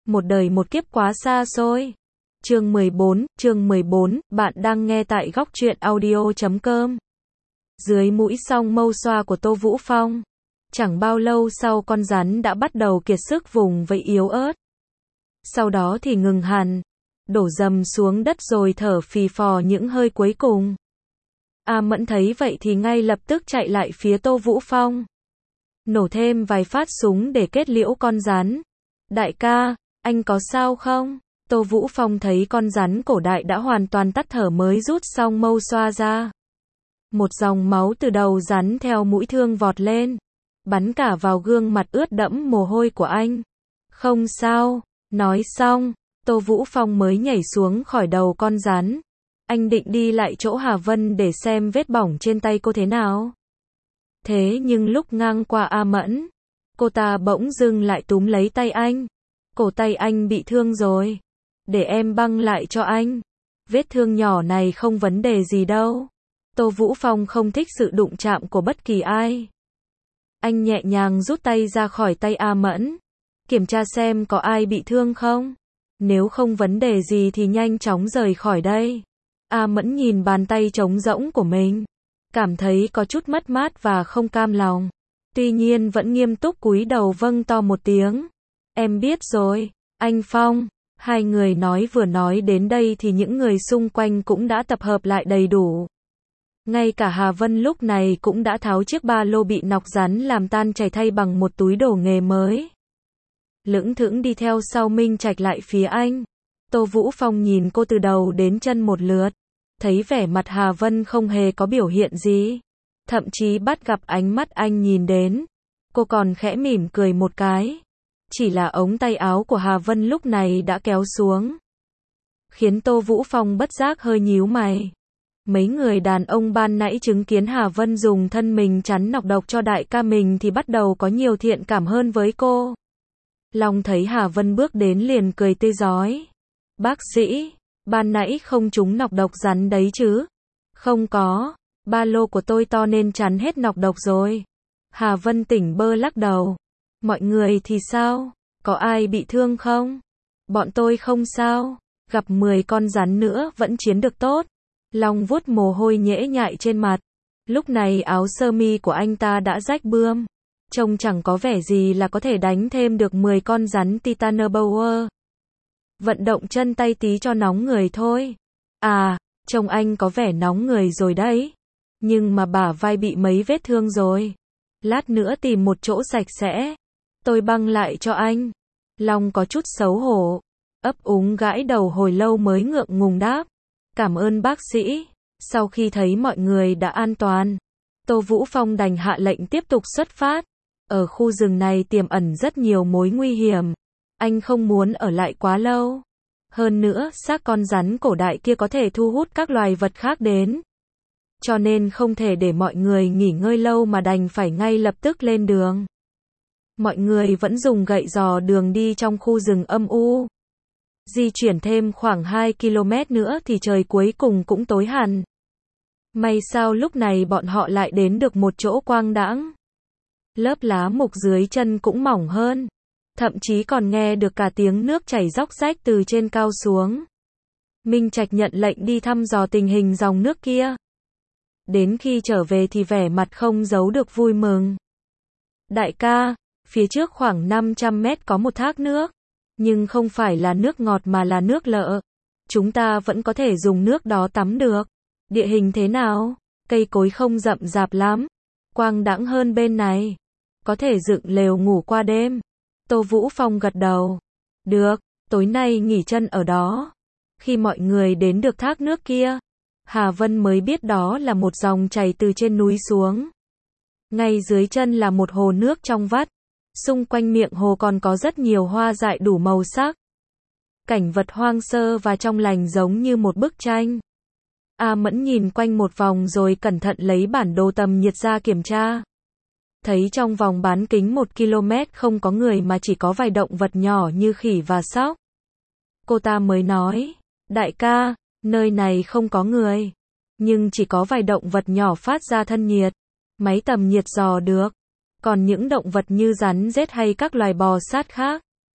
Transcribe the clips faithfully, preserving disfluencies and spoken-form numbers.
một đời một kiếp quá xa xôi. Chương mười bốn, chương mười bốn, bạn đang nghe tại góc truyện audio chấm com. Dưới mũi song mâu xoa của Tô Vũ Phong, chẳng bao lâu sau con rắn đã bắt đầu kiệt sức vùng vẫy yếu ớt. Sau đó thì ngừng hẳn, đổ dầm xuống đất rồi thở phì phò những hơi cuối cùng. A Mẫn thấy vậy thì ngay lập tức chạy lại phía Tô Vũ Phong, nổ thêm vài phát súng để kết liễu con rắn. Đại ca, anh có sao không? Tô Vũ Phong thấy con rắn cổ đại đã hoàn toàn tắt thở mới rút xong mâu xoa ra. Một dòng máu từ đầu rắn theo mũi thương vọt lên, bắn cả vào gương mặt ướt đẫm mồ hôi của anh. Không sao, nói xong, Tô Vũ Phong mới nhảy xuống khỏi đầu con rắn. Anh định đi lại chỗ Hà Vân để xem vết bỏng trên tay cô thế nào. Thế nhưng lúc ngang qua A Mẫn, cô ta bỗng dưng lại túm lấy tay anh. Cổ tay anh bị thương rồi, để em băng lại cho anh. Vết thương nhỏ này không vấn đề gì đâu. Tô Vũ Phong không thích sự đụng chạm của bất kỳ ai. Anh nhẹ nhàng rút tay ra khỏi tay A Mẫn, kiểm tra xem có ai bị thương không. Nếu không vấn đề gì thì nhanh chóng rời khỏi đây. A Mẫn nhìn bàn tay trống rỗng của mình, cảm thấy có chút mất mát và không cam lòng. Tuy nhiên vẫn nghiêm túc cúi đầu vâng to một tiếng. Em biết rồi, anh Phong. Hai người nói vừa nói đến đây thì những người xung quanh cũng đã tập hợp lại đầy đủ. Ngay cả Hà Vân lúc này cũng đã tháo chiếc ba lô bị nọc rắn làm tan chảy thay bằng một túi đồ nghề mới. Lững thững đi theo sau Minh Trạch lại phía anh. Tô Vũ Phong nhìn cô từ đầu đến chân một lượt, thấy vẻ mặt Hà Vân không hề có biểu hiện gì, thậm chí bắt gặp ánh mắt anh nhìn đến, cô còn khẽ mỉm cười một cái. Chỉ là ống tay áo của Hà Vân lúc này đã kéo xuống, khiến Tô Vũ Phong bất giác hơi nhíu mày. Mấy người đàn ông ban nãy chứng kiến Hà Vân dùng thân mình chắn nọc độc cho đại ca mình thì bắt đầu có nhiều thiện cảm hơn với cô. Long thấy Hà Vân bước đến liền cười tươi rói. Bác sĩ, ban nãy không trúng nọc độc rắn đấy chứ? Không có, ba lô của tôi to nên chắn hết nọc độc rồi. Hà Vân tỉnh bơ lắc đầu. Mọi người thì sao? Có ai bị thương không? Bọn tôi không sao, gặp mười con rắn nữa vẫn chiến được tốt. Long vuốt mồ hôi nhễ nhại trên mặt. Lúc này áo sơ mi của anh ta đã rách bươm, trông chẳng có vẻ gì là có thể đánh thêm được mười con rắn Titanoboa. Vận động chân tay tí cho nóng người thôi. À, trông anh có vẻ nóng người rồi đấy. Nhưng mà bả vai bị mấy vết thương rồi. Lát nữa tìm một chỗ sạch sẽ, tôi băng lại cho anh. Long có chút xấu hổ, ấp úng gãi đầu hồi lâu mới ngượng ngùng đáp. Cảm ơn bác sĩ. Sau khi thấy mọi người đã an toàn, Tô Vũ Phong đành hạ lệnh tiếp tục xuất phát. Ở khu rừng này tiềm ẩn rất nhiều mối nguy hiểm. Anh không muốn ở lại quá lâu. Hơn nữa, xác con rắn cổ đại kia có thể thu hút các loài vật khác đến. Cho nên không thể để mọi người nghỉ ngơi lâu mà đành phải ngay lập tức lên đường. Mọi người vẫn dùng gậy dò đường đi trong khu rừng âm u. Di chuyển thêm khoảng hai ki lô mét nữa thì trời cuối cùng cũng tối hẳn. May sao lúc này bọn họ lại đến được một chỗ quang đãng. Lớp lá mục dưới chân cũng mỏng hơn, thậm chí còn nghe được cả tiếng nước chảy róc rách từ trên cao xuống. Minh Trạch nhận lệnh đi thăm dò tình hình dòng nước kia. Đến khi trở về thì vẻ mặt không giấu được vui mừng. Đại ca, phía trước khoảng năm trăm mét có một thác nước, nhưng không phải là nước ngọt mà là nước lợ. Chúng ta vẫn có thể dùng nước đó tắm được. Địa hình thế nào? Cây cối không rậm rạp lắm, quang đãng hơn bên này. Có thể dựng lều ngủ qua đêm. Tô Vũ Phong gật đầu. Được, tối nay nghỉ chân ở đó. Khi mọi người đến được thác nước kia, Hà Vân mới biết đó là một dòng chảy từ trên núi xuống. Ngay dưới chân là một hồ nước trong vắt. Xung quanh miệng hồ còn có rất nhiều hoa dại đủ màu sắc. Cảnh vật hoang sơ và trong lành giống như một bức tranh. A Mẫn nhìn quanh một vòng rồi cẩn thận lấy bản đồ tầm nhiệt ra kiểm tra. Thấy trong vòng bán kính một ki lô mét không có người mà chỉ có vài động vật nhỏ như khỉ và sóc. Cô ta mới nói, đại ca, nơi này không có người, nhưng chỉ có vài động vật nhỏ phát ra thân nhiệt. Máy tầm nhiệt dò được. Còn những động vật như rắn rết hay các loài bò sát khác,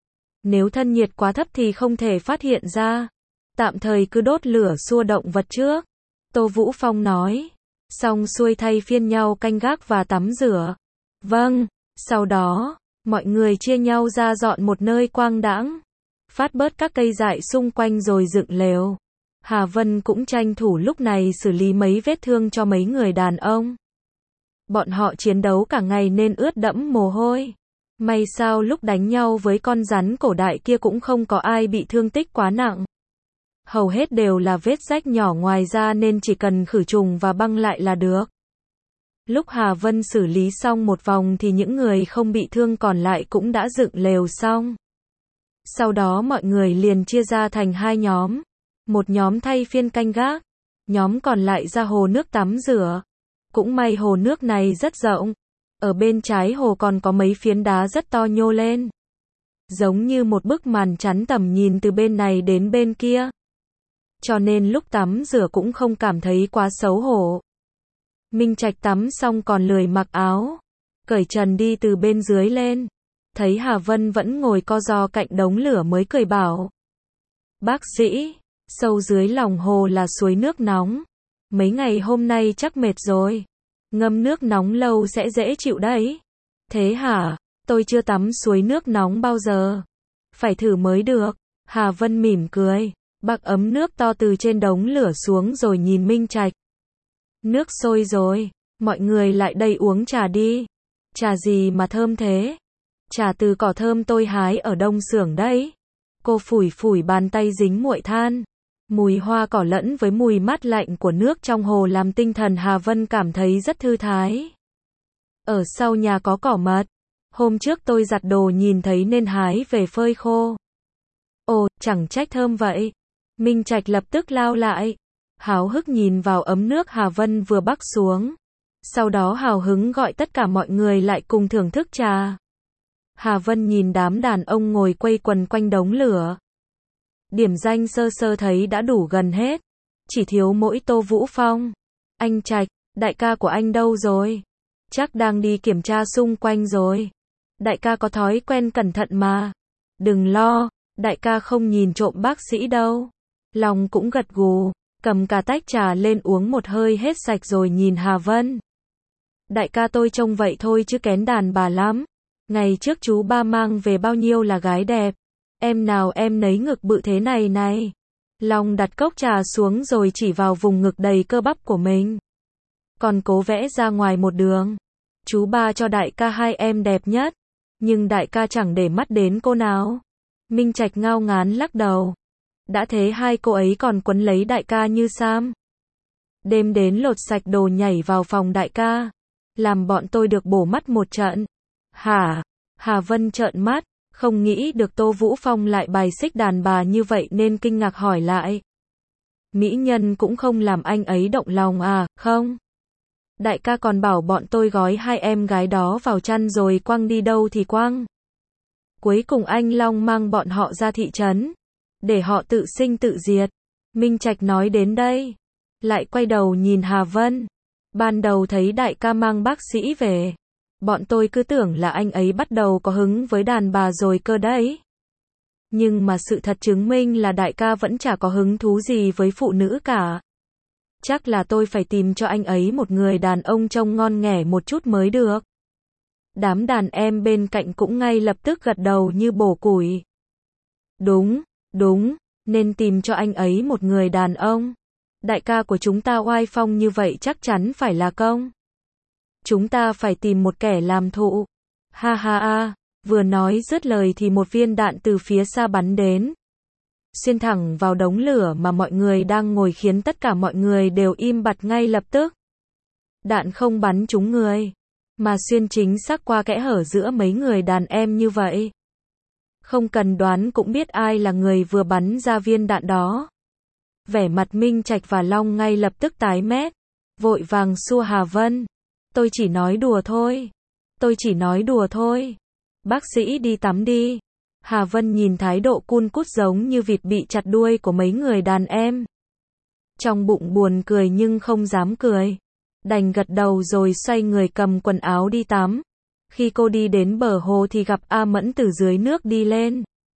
Nếu thân nhiệt quá thấp thì không thể phát hiện ra. Tạm thời cứ đốt lửa xua động vật trước. Tô Vũ Phong nói. Xong xuôi thay phiên nhau canh gác và tắm rửa. Vâng. Sau đó, mọi người chia nhau ra dọn một nơi quang đãng. Phát bớt các cây dại xung quanh rồi dựng lều. Hà Vân cũng tranh thủ lúc này xử lý mấy vết thương cho mấy người đàn ông. Bọn họ chiến đấu cả ngày nên ướt đẫm mồ hôi. May sao lúc đánh nhau với con rắn cổ đại kia cũng không có ai bị thương tích quá nặng. Hầu hết đều là vết rách nhỏ ngoài da nên chỉ cần khử trùng và băng lại là được. Lúc Hà Vân xử lý xong một vòng thì những người không bị thương còn lại cũng đã dựng lều xong. Sau đó mọi người liền chia ra thành hai nhóm. Một nhóm thay phiên canh gác, nhóm còn lại ra hồ nước tắm rửa. Cũng may hồ nước này rất rộng. Ở bên trái hồ còn có mấy phiến đá rất to nhô lên. Giống như một bức màn chắn tầm nhìn từ bên này đến bên kia. Cho nên lúc tắm rửa cũng không cảm thấy quá xấu hổ. Minh Trạch tắm xong còn lười mặc áo. Cởi trần đi từ bên dưới lên. Thấy Hà Vân vẫn ngồi co ro cạnh đống lửa mới cười bảo. Bác sĩ, sâu dưới lòng hồ là suối nước nóng. Mấy ngày hôm nay chắc mệt rồi. Ngâm nước nóng lâu sẽ dễ chịu đấy. Thế hả? Tôi chưa tắm suối nước nóng bao giờ. Phải thử mới được. Hà Vân mỉm cười. Bác ấm nước to từ trên đống lửa xuống rồi nhìn Minh Trạch. Nước sôi rồi. Mọi người lại đây uống trà đi. Trà gì mà thơm thế? Trà từ cỏ thơm tôi hái ở đông xưởng đấy. Cô phủi phủi bàn tay dính muội than. Mùi hoa cỏ lẫn với mùi mát lạnh của nước trong hồ làm tinh thần Hà Vân cảm thấy rất thư thái. Ở sau nhà có cỏ mật. Hôm trước tôi giặt đồ nhìn thấy nên hái về phơi khô. Ồ, chẳng trách thơm vậy. Minh Trạch lập tức lao lại. Háo hức nhìn vào ấm nước Hà Vân vừa bắc xuống. Sau đó hào hứng gọi tất cả mọi người lại cùng thưởng thức trà. Hà Vân nhìn đám đàn ông ngồi quây quần quanh đống lửa. Điểm danh sơ sơ thấy đã đủ gần hết. Chỉ thiếu mỗi Tô Vũ Phong. Anh Trạch, đại ca của anh đâu rồi? Chắc đang đi kiểm tra xung quanh rồi. Đại ca có thói quen cẩn thận mà. Đừng lo, đại ca không nhìn trộm bác sĩ đâu. Long cũng gật gù, cầm cả tách trà lên uống một hơi hết sạch rồi nhìn Hà Vân. Đại ca tôi trông vậy thôi chứ kén đàn bà lắm. Ngày trước chú ba mang về bao nhiêu là gái đẹp. Em nào em nấy ngực bự thế này này. Long đặt cốc trà xuống rồi chỉ vào vùng ngực đầy cơ bắp của mình. Còn cố vẽ ra ngoài một đường. Chú ba cho đại ca hai em đẹp nhất. Nhưng đại ca chẳng để mắt đến cô nào. Minh Trạch ngao ngán lắc đầu. Đã thế hai cô ấy còn quấn lấy đại ca như Sam. Đêm đến lột sạch đồ nhảy vào phòng đại ca. Làm bọn tôi được bổ mắt một trận. Hả? Hà Vân trợn mắt. Không nghĩ được Tô Vũ Phong lại bài xích đàn bà như vậy nên kinh ngạc hỏi lại. Mỹ nhân cũng không làm anh ấy động lòng à, không? Đại ca còn bảo bọn tôi gói hai em gái đó vào chăn rồi quăng đi đâu thì quăng. Cuối cùng anh Long mang bọn họ ra thị trấn. Để họ tự sinh tự diệt. Minh Trạch nói đến đây. Lại quay đầu nhìn Hà Vân. Ban đầu thấy đại ca mang bác sĩ về. Bọn tôi cứ tưởng là anh ấy bắt đầu có hứng với đàn bà rồi cơ đấy. Nhưng mà sự thật chứng minh là đại ca vẫn chả có hứng thú gì với phụ nữ cả. Chắc là tôi phải tìm cho anh ấy một người đàn ông trông ngon nghẻ một chút mới được. Đám đàn em bên cạnh cũng ngay lập tức gật đầu như bổ củi. Đúng, đúng, nên tìm cho anh ấy một người đàn ông. Đại ca của chúng ta oai phong như vậy chắc chắn phải là công. Chúng ta phải tìm một kẻ làm thụ. Ha ha ha, vừa nói dứt lời thì một viên đạn từ phía xa bắn đến. Xuyên thẳng vào đống lửa mà mọi người đang ngồi khiến tất cả mọi người đều im bặt ngay lập tức. Đạn không bắn trúng người, mà xuyên chính xác qua kẽ hở giữa mấy người đàn em như vậy. Không cần đoán cũng biết ai là người vừa bắn ra viên đạn đó. Vẻ mặt Minh Trạch và Long ngay lập tức tái mét, vội vàng xua Hà Vân. Tôi chỉ nói đùa thôi. Tôi chỉ nói đùa thôi. Bác sĩ đi tắm đi. Hà Vân nhìn thái độ cun cút giống như vịt bị chặt đuôi của mấy người đàn em. Trong bụng buồn cười nhưng không dám cười. Đành gật đầu rồi xoay người cầm quần áo đi tắm. Khi cô đi đến bờ hồ thì gặp A Mẫn từ dưới nước đi lên.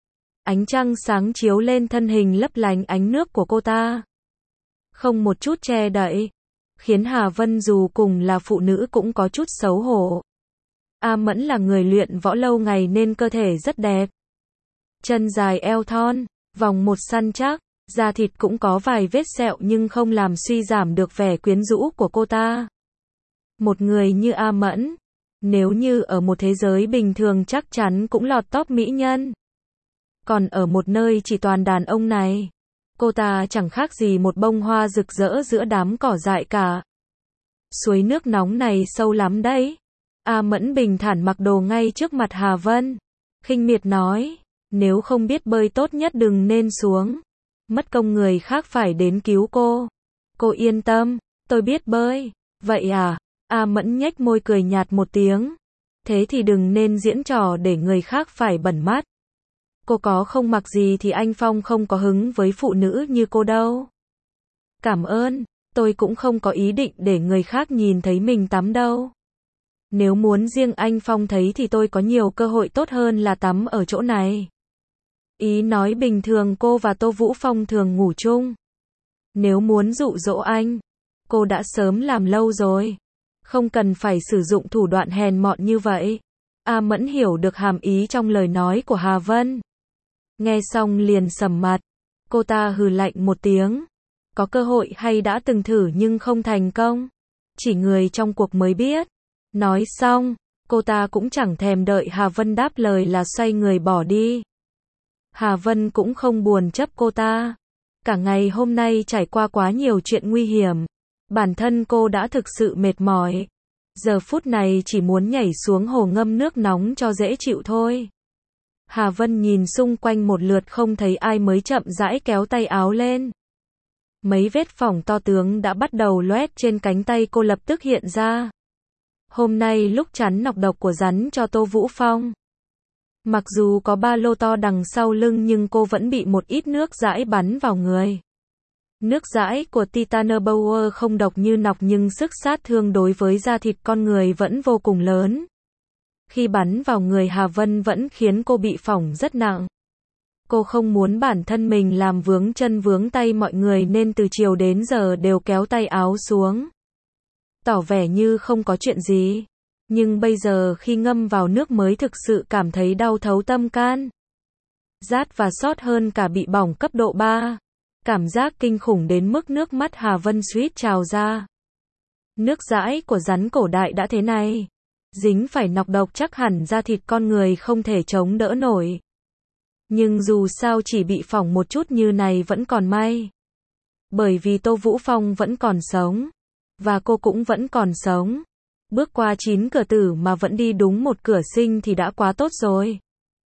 Ánh trăng sáng chiếu lên thân hình lấp lánh ánh nước của cô ta. Không một chút che đậy, khiến Hà Vân dù cùng là phụ nữ cũng có chút xấu hổ. A Mẫn là người luyện võ lâu ngày nên cơ thể rất đẹp. Chân dài eo thon, vòng một săn chắc, da thịt cũng có vài vết sẹo nhưng không làm suy giảm được vẻ quyến rũ của cô ta. Một người như A Mẫn, nếu như ở một thế giới bình thường chắc chắn cũng lọt top mỹ nhân. Còn ở một nơi chỉ toàn đàn ông này, cô ta chẳng khác gì một bông hoa rực rỡ giữa đám cỏ dại cả. Suối nước nóng này sâu lắm đấy. A Mẫn bình thản mặc đồ ngay trước mặt Hà Vân. Khinh miệt nói, nếu không biết bơi tốt nhất đừng nên xuống. Mất công người khác phải đến cứu cô. Cô yên tâm, tôi biết bơi. Vậy à? A Mẫn nhếch môi cười nhạt một tiếng. Thế thì đừng nên diễn trò để người khác phải bẩn mắt. Cô có không mặc gì thì anh Phong không có hứng với phụ nữ như cô đâu. Cảm ơn, tôi cũng không có ý định để người khác nhìn thấy mình tắm đâu. Nếu muốn riêng anh Phong thấy thì tôi có nhiều cơ hội tốt hơn là tắm ở chỗ này. Ý nói bình thường cô và Tô Vũ Phong thường ngủ chung. Nếu muốn dụ dỗ anh, cô đã sớm làm lâu rồi. Không cần phải sử dụng thủ đoạn hèn mọn như vậy. A Mẫn hiểu được hàm ý trong lời nói của Hà Vân. Nghe xong liền sầm mặt. Cô ta hừ lạnh một tiếng. Có cơ hội hay đã từng thử nhưng không thành công. Chỉ người trong cuộc mới biết. Nói xong, cô ta cũng chẳng thèm đợi Hà Vân đáp lời là xoay người bỏ đi. Hà Vân cũng không buồn chấp cô ta. Cả ngày hôm nay trải qua quá nhiều chuyện nguy hiểm. Bản thân cô đã thực sự mệt mỏi. Giờ phút này chỉ muốn nhảy xuống hồ ngâm nước nóng cho dễ chịu thôi. Hà Vân nhìn xung quanh một lượt không thấy ai mới chậm rãi kéo tay áo lên. Mấy vết phỏng to tướng đã bắt đầu loét trên cánh tay cô lập tức hiện ra. Hôm nay lúc chắn nọc độc của rắn cho Tô Vũ Phong. Mặc dù có ba lô to đằng sau lưng nhưng cô vẫn bị một ít nước dãi bắn vào người. Nước dãi của Titanoboa không độc như nọc nhưng sức sát thương đối với da thịt con người vẫn vô cùng lớn. Khi bắn vào người Hà Vân vẫn khiến cô bị phỏng rất nặng. Cô không muốn bản thân mình làm vướng chân vướng tay mọi người nên từ chiều đến giờ đều kéo tay áo xuống. Tỏ vẻ như không có chuyện gì. Nhưng bây giờ khi ngâm vào nước mới thực sự cảm thấy đau thấu tâm can. Rát và xót hơn cả bị bỏng cấp độ ba. Cảm giác kinh khủng đến mức nước mắt Hà Vân suýt trào ra. Nước dãi của rắn cổ đại đã thế này. Dính phải nọc độc chắc hẳn da thịt con người không thể chống đỡ nổi. Nhưng dù sao chỉ bị phỏng một chút như này vẫn còn may. Bởi vì Tô Vũ Phong vẫn còn sống. Và cô cũng vẫn còn sống. Bước qua chín cửa tử mà vẫn đi đúng một cửa sinh thì đã quá tốt rồi.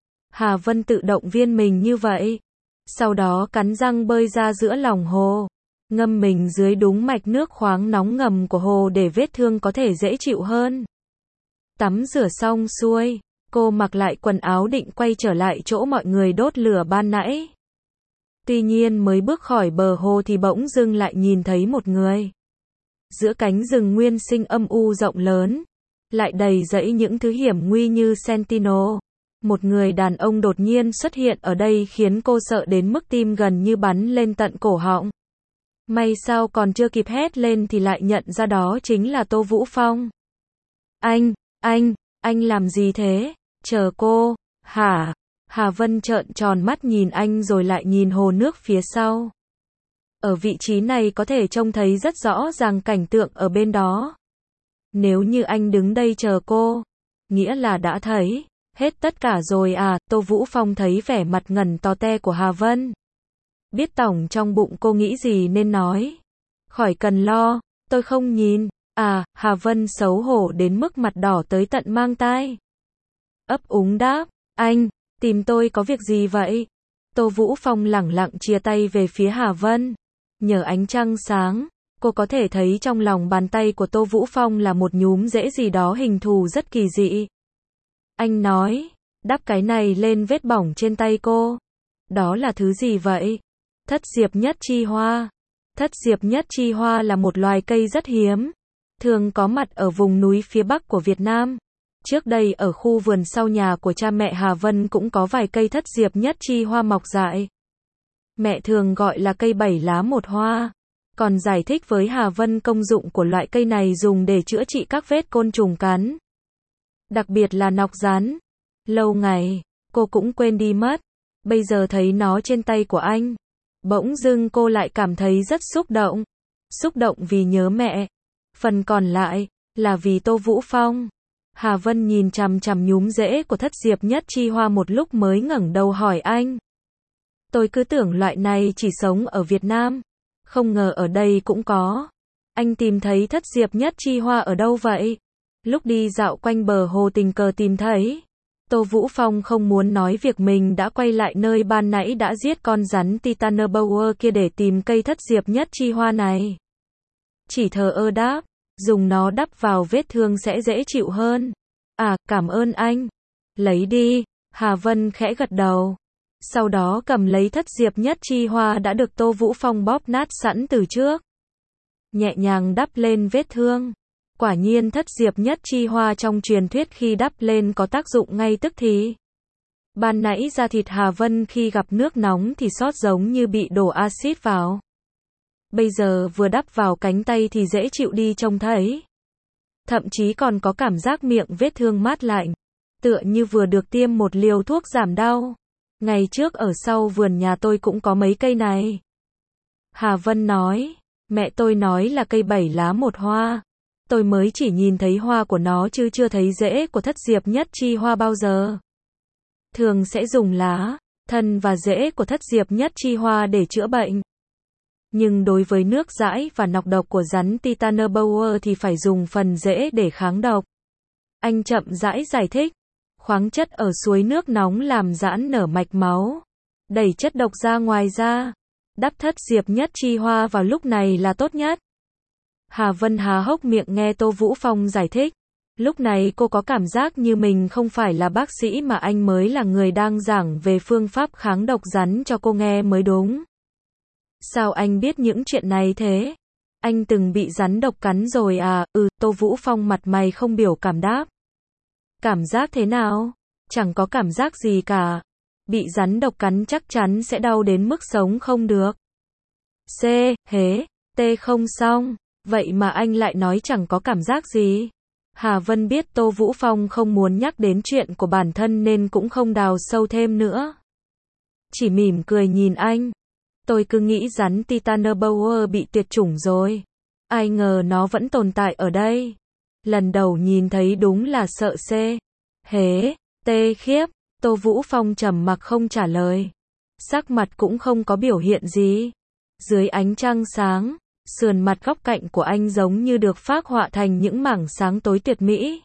Hà Vân tự động viên mình như vậy. Sau đó cắn răng bơi ra giữa lòng hồ. Ngâm mình dưới đúng mạch nước khoáng nóng ngầm của hồ để vết thương có thể dễ chịu hơn. Tắm rửa xong xuôi, cô mặc lại quần áo định quay trở lại chỗ mọi người đốt lửa ban nãy. Tuy nhiên mới bước khỏi bờ hồ thì bỗng dưng lại nhìn thấy một người. Giữa cánh rừng nguyên sinh âm u rộng lớn, lại đầy rẫy những thứ hiểm nguy như Sentinel. Một người đàn ông đột nhiên xuất hiện ở đây khiến cô sợ đến mức tim gần như bắn lên tận cổ họng. May sao còn chưa kịp hét lên thì lại nhận ra đó chính là Tô Vũ Phong. Anh, anh, anh làm gì thế? Chờ cô, hả? Hà Vân trợn tròn mắt nhìn anh rồi lại nhìn hồ nước phía sau. Ở vị trí này có thể trông thấy rất rõ ràng cảnh tượng ở bên đó. Nếu như anh đứng đây chờ cô, nghĩa là đã thấy hết tất cả rồi à? Tô Vũ Phong thấy vẻ mặt ngần to te của Hà Vân. Biết tổng trong bụng cô nghĩ gì nên nói. Khỏi cần lo, tôi không nhìn. À, Hà Vân xấu hổ đến mức mặt đỏ tới tận mang tai. Ấp úng đáp, anh, tìm tôi có việc gì vậy? Tô Vũ Phong lẳng lặng chia tay về phía Hà Vân. Nhờ ánh trăng sáng, cô có thể thấy trong lòng bàn tay của Tô Vũ Phong là một nhúm rễ gì đó hình thù rất kỳ dị. Anh nói, đắp cái này lên vết bỏng trên tay cô. Đó là thứ gì vậy? Thất diệp nhất chi hoa. Thất diệp nhất chi hoa là một loài cây rất hiếm, thường có mặt ở vùng núi phía bắc của Việt Nam. Trước đây ở khu vườn sau nhà của cha mẹ Hà Vân cũng có vài cây thất diệp nhất chi hoa mọc dại. Mẹ thường gọi là cây bảy lá một hoa. Còn giải thích với Hà Vân công dụng của loại cây này dùng để chữa trị các vết côn trùng cắn. Đặc biệt là nọc rắn. Lâu ngày, cô cũng quên đi mất. Bây giờ thấy nó trên tay của anh. Bỗng dưng cô lại cảm thấy rất xúc động. Xúc động vì nhớ mẹ. Phần còn lại, là vì Tô Vũ Phong. Hà Vân nhìn chằm chằm nhúm rễ của thất diệp nhất chi hoa một lúc mới ngẩng đầu hỏi anh. Tôi cứ tưởng loại này chỉ sống ở Việt Nam. Không ngờ ở đây cũng có. Anh tìm thấy thất diệp nhất chi hoa ở đâu vậy? Lúc đi dạo quanh bờ hồ tình cờ tìm thấy. Tô Vũ Phong không muốn nói việc mình đã quay lại nơi ban nãy đã giết con rắn Titanoboa kia để tìm cây thất diệp nhất chi hoa này. Chỉ thờ ơ đáp, dùng nó đắp vào vết thương sẽ dễ chịu hơn. À, cảm ơn anh. Lấy đi. Hà Vân khẽ gật đầu. Sau đó cầm lấy thất diệp nhất chi hoa đã được Tô Vũ Phong bóp nát sẵn từ trước. Nhẹ nhàng đắp lên vết thương. Quả nhiên thất diệp nhất chi hoa trong truyền thuyết khi đắp lên có tác dụng ngay tức thì. Ban nãy da thịt Hà Vân khi gặp nước nóng thì sót giống như bị đổ axit vào. Bây giờ vừa đắp vào cánh tay thì dễ chịu đi trông thấy. Thậm chí còn có cảm giác miệng vết thương mát lạnh. Tựa như vừa được tiêm một liều thuốc giảm đau. Ngày trước ở sau vườn nhà tôi cũng có mấy cây này. Hà Vân nói, mẹ tôi nói là cây bảy lá một hoa. Tôi mới chỉ nhìn thấy hoa của nó chứ chưa thấy rễ của thất diệp nhất chi hoa bao giờ. Thường sẽ dùng lá, thân và rễ của thất diệp nhất chi hoa để chữa bệnh. Nhưng đối với nước dãi và nọc độc của rắn Titanoboa thì phải dùng phần rễ để kháng độc. Anh chậm rãi giải thích. Khoáng chất ở suối nước nóng làm giãn nở mạch máu. Đẩy chất độc ra ngoài da. Đắp thất diệp nhất chi hoa vào lúc này là tốt nhất. Hà Vân há hốc miệng nghe Tô Vũ Phong giải thích. Lúc này cô có cảm giác như mình không phải là bác sĩ mà anh mới là người đang giảng về phương pháp kháng độc rắn cho cô nghe mới đúng. Sao anh biết những chuyện này thế? Anh từng bị rắn độc cắn rồi à? Ừ, Tô Vũ Phong mặt mày không biểu cảm đáp. Cảm giác thế nào? Chẳng có cảm giác gì cả. Bị rắn độc cắn chắc chắn sẽ đau đến mức sống không được. C, hế, T không xong. Vậy mà anh lại nói chẳng có cảm giác gì. Hà Vân biết Tô Vũ Phong không muốn nhắc đến chuyện của bản thân nên cũng không đào sâu thêm nữa. Chỉ mỉm cười nhìn anh. Tôi cứ nghĩ rắn Titanoboa bị tuyệt chủng rồi. Ai ngờ nó vẫn tồn tại ở đây. Lần đầu nhìn thấy đúng là sợ C. Hế, tê khiếp. Tô Vũ Phong trầm mặc không trả lời. Sắc mặt cũng không có biểu hiện gì. Dưới ánh trăng sáng, sườn mặt góc cạnh của anh giống như được phác họa thành những mảng sáng tối tuyệt mỹ.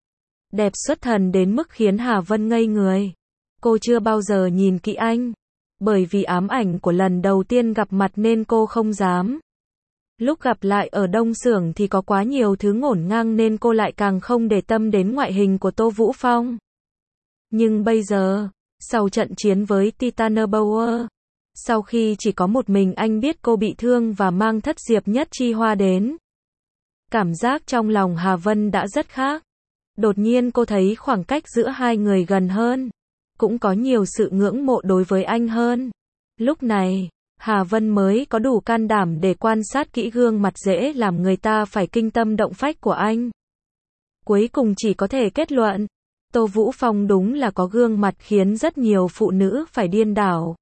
Đẹp xuất thần đến mức khiến Hà Vân ngây người. Cô chưa bao giờ nhìn kỹ anh. Bởi vì ám ảnh của lần đầu tiên gặp mặt nên cô không dám. Lúc gặp lại ở Đông Xưởng thì có quá nhiều thứ ngổn ngang nên cô lại càng không để tâm đến ngoại hình của Tô Vũ Phong. Nhưng bây giờ, sau trận chiến với Titanoboa, sau khi chỉ có một mình anh biết cô bị thương và mang thất diệp nhất chi hoa đến, cảm giác trong lòng Hà Vân đã rất khác. Đột nhiên cô thấy khoảng cách giữa hai người gần hơn, cũng có nhiều sự ngưỡng mộ đối với anh hơn. Lúc này, Hà Vân mới có đủ can đảm để quan sát kỹ gương mặt dễ làm người ta phải kinh tâm động phách của anh. Cuối cùng chỉ có thể kết luận, Tô Vũ Phong đúng là có gương mặt khiến rất nhiều phụ nữ phải điên đảo.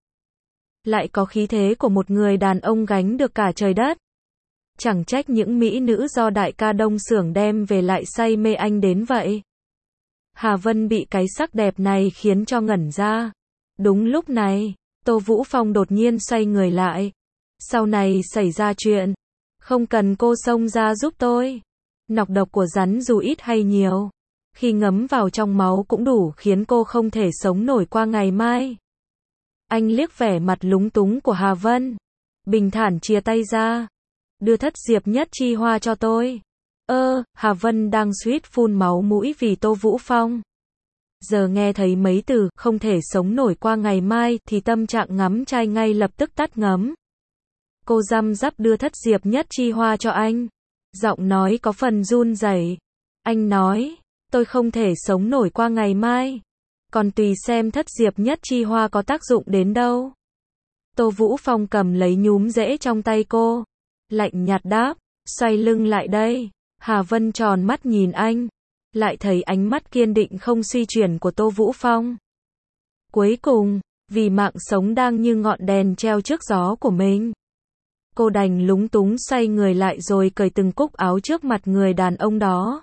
Lại có khí thế của một người đàn ông gánh được cả trời đất. Chẳng trách những mỹ nữ do đại ca Đông Xưởng đem về lại say mê anh đến vậy. Hà Vân bị cái sắc đẹp này khiến cho ngẩn ra. Đúng lúc này, Tô Vũ Phong đột nhiên xoay người lại. Sau này xảy ra chuyện, không cần cô xông ra giúp tôi. Nọc độc của rắn dù ít hay nhiều, khi ngấm vào trong máu cũng đủ khiến cô không thể sống nổi qua ngày mai. Anh liếc vẻ mặt lúng túng của Hà Vân. Bình thản chia tay ra. Đưa thất diệp nhất chi hoa cho tôi. Ơ, Hà Vân đang suýt phun máu mũi vì Tô Vũ Phong. Giờ nghe thấy mấy từ không thể sống nổi qua ngày mai thì tâm trạng ngắm trai ngay lập tức tắt ngấm. Cô răm rắp đưa thất diệp nhất chi hoa cho anh. Giọng nói có phần run rẩy. Anh nói, tôi không thể sống nổi qua ngày mai. Còn tùy xem thất diệp nhất chi hoa có tác dụng đến đâu. Tô Vũ Phong cầm lấy nhúm rễ trong tay cô. Lạnh nhạt đáp, xoay lưng lại đây. Hà Vân tròn mắt nhìn anh. Lại thấy ánh mắt kiên định không suy chuyển của Tô Vũ Phong. Cuối cùng, vì mạng sống đang như ngọn đèn treo trước gió của mình. Cô đành lúng túng xoay người lại rồi cởi từng cúc áo trước mặt người đàn ông đó.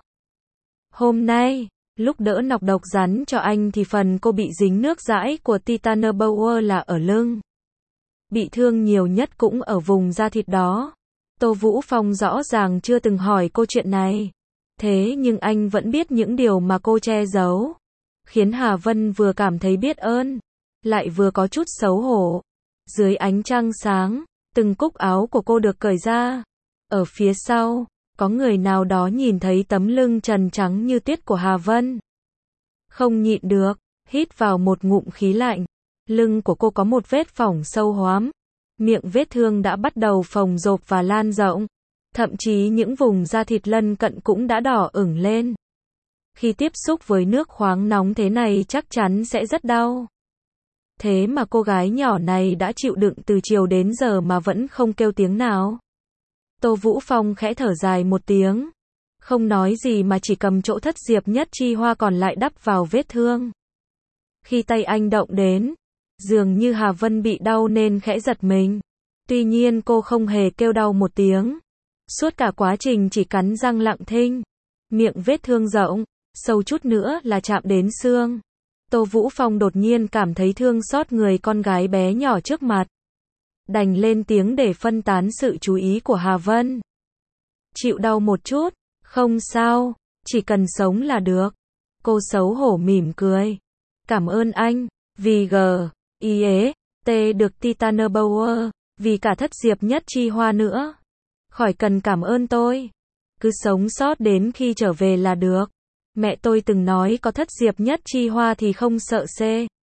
Hôm nay, lúc đỡ nọc độc rắn cho anh thì phần cô bị dính nước dãi của Titanoboa là ở lưng. Bị thương nhiều nhất cũng ở vùng da thịt đó. Tô Vũ Phong rõ ràng chưa từng hỏi cô chuyện này. Thế nhưng anh vẫn biết những điều mà cô che giấu. Khiến Hà Vân vừa cảm thấy biết ơn, lại vừa có chút xấu hổ. Dưới ánh trăng sáng, từng cúc áo của cô được cởi ra. Ở phía sau, có người nào đó nhìn thấy tấm lưng trần trắng như tuyết của Hà Vân. Không nhịn được, hít vào một ngụm khí lạnh. Lưng của cô có một vết phỏng sâu hoắm. Miệng vết thương đã bắt đầu phồng rộp và lan rộng. Thậm chí những vùng da thịt lân cận cũng đã đỏ ửng lên. Khi tiếp xúc với nước khoáng nóng thế này chắc chắn sẽ rất đau. Thế mà cô gái nhỏ này đã chịu đựng từ chiều đến giờ mà vẫn không kêu tiếng nào. Tô Vũ Phong khẽ thở dài một tiếng. Không nói gì mà chỉ cầm chỗ thất diệp nhất chi hoa còn lại đắp vào vết thương. Khi tay anh động đến, dường như Hà Vân bị đau nên khẽ giật mình. Tuy nhiên cô không hề kêu đau một tiếng. Suốt cả quá trình chỉ cắn răng lặng thinh. Miệng vết thương rộng, sâu chút nữa là chạm đến xương. Tô Vũ Phong đột nhiên cảm thấy thương xót người con gái bé nhỏ trước mặt. Đành lên tiếng để phân tán sự chú ý của Hà Vân. Chịu đau một chút, không sao, chỉ cần sống là được. Cô xấu hổ mỉm cười. Cảm ơn anh, vì G, I ế, T được Titanoboa, vì cả thất diệp nhất chi hoa nữa. Khỏi cần cảm ơn tôi. Cứ sống sót đến khi trở về là được. Mẹ tôi từng nói có thất diệp nhất chi hoa thì không sợ C.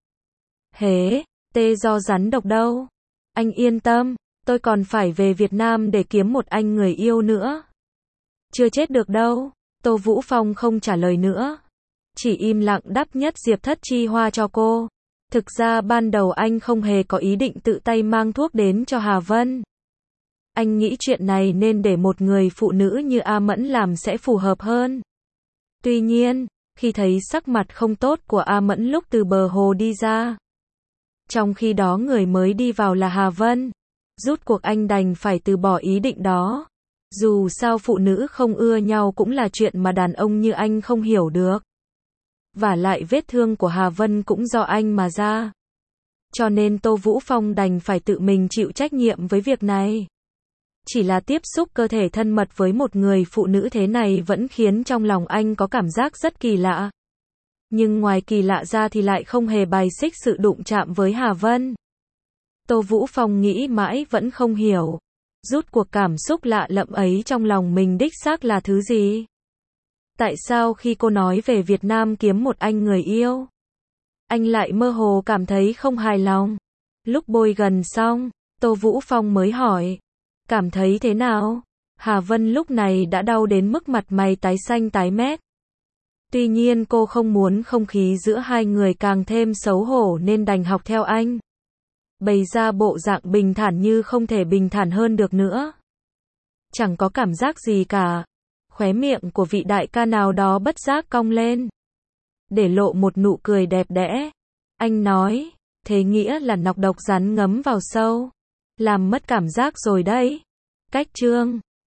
Hế, tê do rắn độc đâu. Anh yên tâm, tôi còn phải về Việt Nam để kiếm một anh người yêu nữa. Chưa chết được đâu. Tô Vũ Phong không trả lời nữa. Chỉ im lặng đắp nhất diệp thất chi hoa cho cô. Thực ra ban đầu anh không hề có ý định tự tay mang thuốc đến cho Hà Vân. Anh nghĩ chuyện này nên để một người phụ nữ như A Mẫn làm sẽ phù hợp hơn. Tuy nhiên, khi thấy sắc mặt không tốt của A Mẫn lúc từ bờ hồ đi ra. Trong khi đó người mới đi vào là Hà Vân. Rút cuộc anh đành phải từ bỏ ý định đó. Dù sao phụ nữ không ưa nhau cũng là chuyện mà đàn ông như anh không hiểu được. Vả lại vết thương của Hà Vân cũng do anh mà ra. Cho nên Tô Vũ Phong đành phải tự mình chịu trách nhiệm với việc này. Chỉ là tiếp xúc cơ thể thân mật với một người phụ nữ thế này vẫn khiến trong lòng anh có cảm giác rất kỳ lạ. Nhưng ngoài kỳ lạ ra thì lại không hề bài xích sự đụng chạm với Hà Vân. Tô Vũ Phong nghĩ mãi vẫn không hiểu. Rút cuộc cảm xúc lạ lẫm ấy trong lòng mình đích xác là thứ gì? Tại sao khi cô nói về Việt Nam kiếm một anh người yêu, anh lại mơ hồ cảm thấy không hài lòng? Lúc bôi gần xong, Tô Vũ Phong mới hỏi. Cảm thấy thế nào? Hà Vân lúc này đã đau đến mức mặt mày tái xanh tái mét. Tuy nhiên cô không muốn không khí giữa hai người càng thêm xấu hổ nên đành học theo anh. Bày ra bộ dạng bình thản như không thể bình thản hơn được nữa. Chẳng có cảm giác gì cả. Khóe miệng của vị đại ca nào đó bất giác cong lên. Để lộ một nụ cười đẹp đẽ. Anh nói, thế nghĩa là nọc độc rắn ngấm vào sâu. Làm mất cảm giác rồi đấy. Cách chương